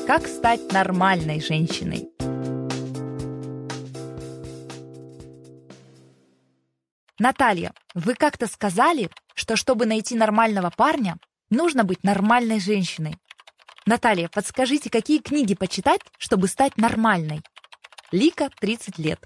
Как стать нормальной женщиной? Наталья, вы как-то сказали, что чтобы найти нормального парня, нужно быть нормальной женщиной. Наталья, подскажите, какие книги почитать, чтобы стать нормальной? Лика, 30 лет.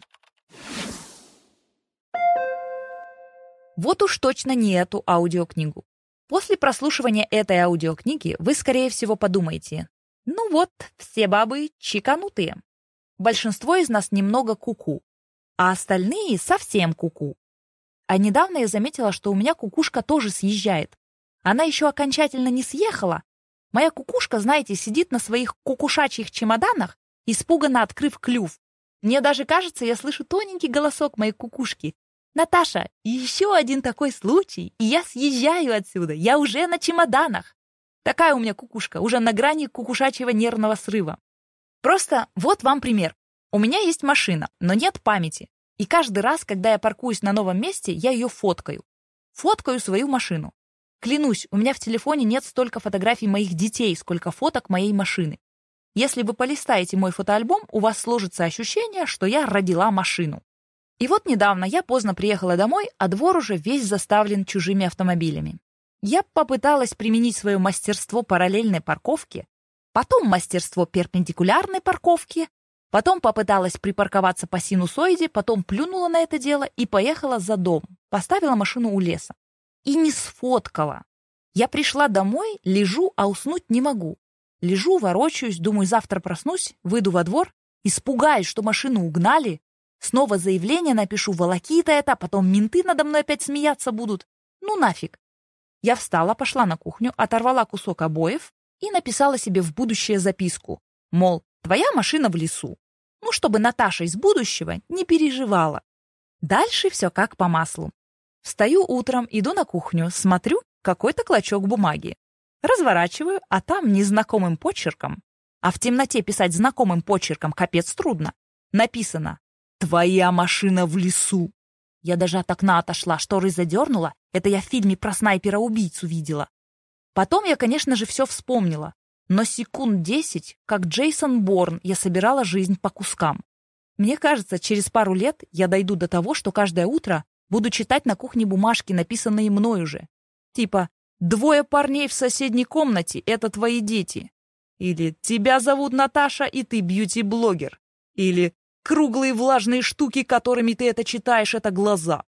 Вот уж точно не эту аудиокнигу. После прослушивания этой аудиокниги вы, скорее всего, подумаете: ну вот, все бабы чеканутые. Большинство из нас немного куку, а остальные совсем куку. А недавно я заметила, что у меня кукушка тоже съезжает. Она еще окончательно не съехала. Моя кукушка, знаете, сидит на своих кукушачьих чемоданах, испуганно открыв клюв. Мне даже кажется, я слышу тоненький голосок моей кукушки. «Наташа, еще один такой случай, и я съезжаю отсюда, я уже на чемоданах». Такая у меня кукушка, уже на грани кукушачьего нервного срыва. Просто вот вам пример. У меня есть машина, но нет памяти. И каждый раз, когда я паркуюсь на новом месте, я ее фоткаю. Фоткаю свою машину. Клянусь, у меня в телефоне нет столько фотографий моих детей, сколько фоток моей машины. Если вы полистаете мой фотоальбом, у вас сложится ощущение, что я родила машину. И вот недавно я поздно приехала домой, а двор уже весь заставлен чужими автомобилями. Я попыталась применить свое мастерство параллельной парковки, потом мастерство перпендикулярной парковки, потом попыталась припарковаться по синусоиде, потом плюнула на это дело и поехала за дом, поставила машину у леса. И не сфоткала. Я пришла домой, лежу, а уснуть не могу. Лежу, ворочаюсь, думаю, завтра проснусь, выйду во двор, испугаюсь, что машину угнали, снова заявление напишу, волокита это, потом менты надо мной опять смеяться будут. Ну нафиг. Я встала, пошла на кухню, оторвала кусок обоев и написала себе в будущее записку, мол, твоя машина в лесу. Ну, чтобы Наташа из будущего не переживала. Дальше все как по маслу. Встаю утром, иду на кухню, смотрю, какой-то клочок бумаги. Разворачиваю, а там незнакомым почерком, а в темноте писать знакомым почерком капец трудно, написано «Твоя машина в лесу». Я даже от окна отошла, шторы задернула, это я в фильме про снайпера-убийцу видела. Потом я, конечно же, все вспомнила, но секунд 10, как Джейсон Борн, я собирала жизнь по кускам. Мне кажется, через пару лет я дойду до того, что каждое утро буду читать на кухне бумажки, написанные мной уже. Типа «Двое парней в соседней комнате — это твои дети». Или «Тебя зовут Наташа, и ты бьюти-блогер». Или «Круглые влажные штуки, которыми ты это читаешь, — это глаза».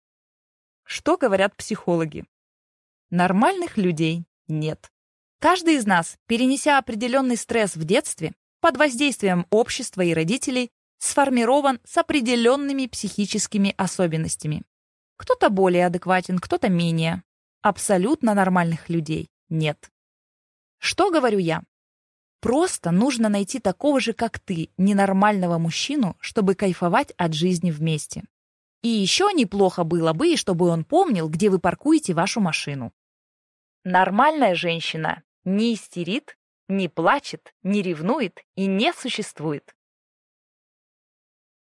Что говорят психологи? Нормальных людей нет. Каждый из нас, перенеся определенный стресс в детстве, под воздействием общества и родителей, сформирован с определенными психическими особенностями. Кто-то более адекватен, кто-то менее. Абсолютно нормальных людей нет. Что говорю я? Просто нужно найти такого же, как ты, ненормального мужчину, чтобы кайфовать от жизни вместе. И еще неплохо было бы, чтобы он помнил, где вы паркуете вашу машину. Нормальная женщина не истерит, не плачет, не ревнует и не существует.